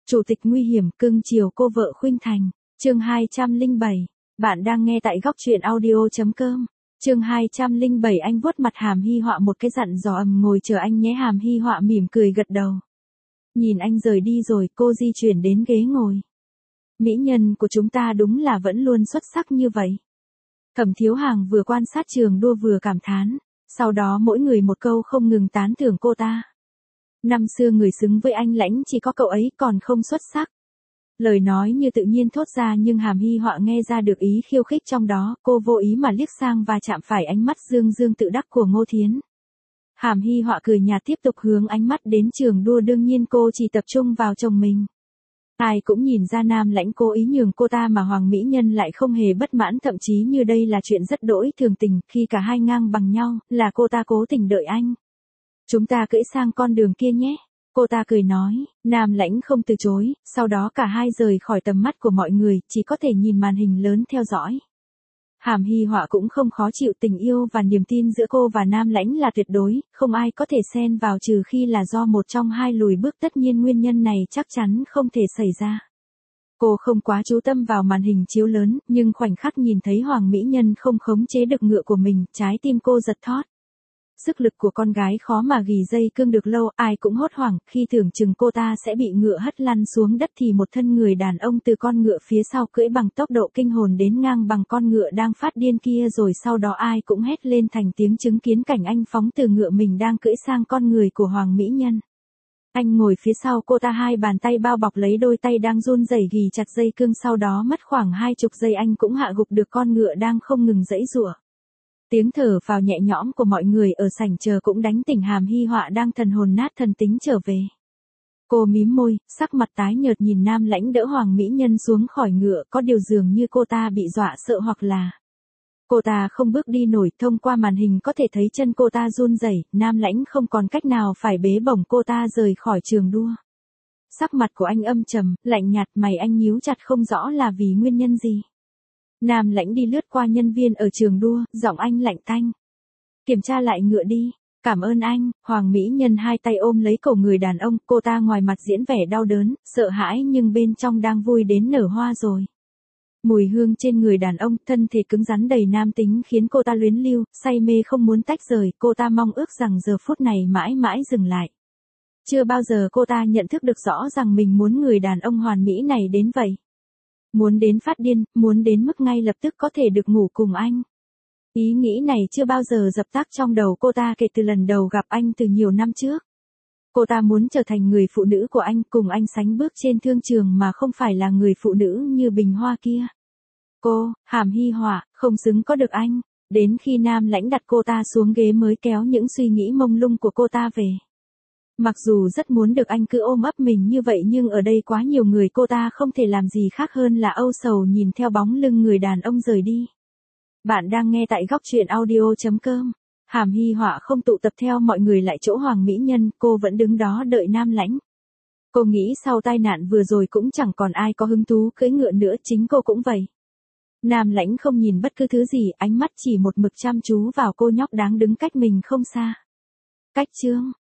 Chủ tịch nguy hiểm cưng chiều cô vợ Khuynh Thành. Chương 207. Bạn đang nghe tại góc truyện audio.com. Chương 207. Anh vuốt mặt Hàm Hy Họa một cái dặn dò ngồi chờ anh nhé. Hàm Hy Họa mỉm cười gật đầu. Nhìn anh rời đi rồi, cô di chuyển đến ghế ngồi. Mỹ nhân của chúng ta đúng là vẫn luôn xuất sắc như vậy. Thẩm Thiếu Hàng vừa quan sát trường đua vừa cảm thán, sau đó mỗi người một câu không ngừng tán thưởng cô ta. Năm xưa người xứng với anh Lãnh chỉ có cậu ấy còn không xuất sắc. Lời nói như tự nhiên thốt ra nhưng Hàm Hy Họa nghe ra được ý khiêu khích trong đó, cô vô ý mà liếc sang và chạm phải ánh mắt dương dương tự đắc của Ngô Thiến. Hàm Hy Họa cười nhạt tiếp tục hướng ánh mắt đến trường đua, đương nhiên cô chỉ tập trung vào chồng mình. Ai cũng nhìn ra Nam Lãnh cố ý nhường cô ta mà Hoàng Mỹ Nhân lại không hề bất mãn, thậm chí như đây là chuyện rất đỗi thường tình, khi cả hai ngang bằng nhau, là cô ta cố tình đợi anh. Chúng ta cưỡi sang con đường kia nhé. Cô ta cười nói, Nam Lãnh không từ chối, sau đó cả hai rời khỏi tầm mắt của mọi người, chỉ có thể nhìn màn hình lớn theo dõi. Hàm Hy Họa cũng không khó chịu, tình yêu và niềm tin giữa cô và Nam Lãnh là tuyệt đối, không ai có thể xen vào trừ khi là do một trong hai lùi bước, tất nhiên nguyên nhân này chắc chắn không thể xảy ra. Cô không quá chú tâm vào màn hình chiếu lớn, nhưng khoảnh khắc nhìn thấy Hoàng Mỹ Nhân không khống chế được ngựa của mình, trái tim cô giật thót. Sức lực của con gái khó mà gỉ dây cương được lâu, ai cũng hốt hoảng, khi tưởng chừng cô ta sẽ bị ngựa hất lăn xuống đất thì một thân người đàn ông từ con ngựa phía sau cưỡi bằng tốc độ kinh hồn đến ngang bằng con ngựa đang phát điên kia, rồi sau đó ai cũng hét lên thành tiếng chứng kiến cảnh anh phóng từ ngựa mình đang cưỡi sang con người của Hoàng Mỹ Nhân. Anh ngồi phía sau cô ta, hai bàn tay bao bọc lấy đôi tay đang run rẩy gỉ chặt dây cương, sau đó mất khoảng 20 giây anh cũng hạ gục được con ngựa đang không ngừng giãy giụa. Tiếng thở phào nhẹ nhõm của mọi người ở sảnh chờ cũng đánh tỉnh Hàm Hy Họa đang thần hồn nát thần tính trở về. Cô mím môi, sắc mặt tái nhợt nhìn Nam Lãnh đỡ Hoàng Mỹ Nhân xuống khỏi ngựa, có điều dường như cô ta bị dọa sợ hoặc là cô ta không bước đi nổi. Thông qua màn hình có thể thấy chân cô ta run rẩy, Nam Lãnh không còn cách nào phải bế bổng cô ta rời khỏi trường đua. Sắc mặt của anh âm trầm, lạnh nhạt, mày anh nhíu chặt không rõ là vì nguyên nhân gì. Nam Lãnh đi lướt qua nhân viên ở trường đua, giọng anh lạnh tanh. Kiểm tra lại ngựa đi. Cảm ơn anh. Hoàng Mỹ Nhân hai tay ôm lấy cổ người đàn ông, cô ta ngoài mặt diễn vẻ đau đớn, sợ hãi nhưng bên trong đang vui đến nở hoa rồi. Mùi hương trên người đàn ông, thân thể cứng rắn đầy nam tính khiến cô ta luyến lưu, say mê không muốn tách rời, cô ta mong ước rằng giờ phút này mãi mãi dừng lại. Chưa bao giờ cô ta nhận thức được rõ rằng mình muốn người đàn ông hoàn mỹ này đến vậy. Muốn đến phát điên, muốn đến mức ngay lập tức có thể được ngủ cùng anh. Ý nghĩ này chưa bao giờ dập tắt trong đầu cô ta kể từ lần đầu gặp anh từ nhiều năm trước. Cô ta muốn trở thành người phụ nữ của anh, cùng anh sánh bước trên thương trường mà không phải là người phụ nữ như bình hoa kia. Cô, Hàm Hy Họa, không xứng có được anh. Đến khi Nam Lãnh đặt cô ta xuống ghế mới kéo những suy nghĩ mông lung của cô ta về. Mặc dù rất muốn được anh cứ ôm ấp mình như vậy nhưng ở đây quá nhiều người, cô ta không thể làm gì khác hơn là âu sầu nhìn theo bóng lưng người đàn ông rời đi. Bạn đang nghe tại góc truyện audio.com. Hàm Hy Họa không tụ tập theo mọi người lại chỗ Hoàng Mỹ Nhân, cô vẫn đứng đó đợi Nam Lãnh. Cô nghĩ sau tai nạn vừa rồi cũng chẳng còn ai có hứng thú cưỡi ngựa nữa, chính cô cũng vậy. Nam Lãnh không nhìn bất cứ thứ gì, ánh mắt chỉ một mực chăm chú vào cô nhóc đáng đứng cách mình không xa. Cách chương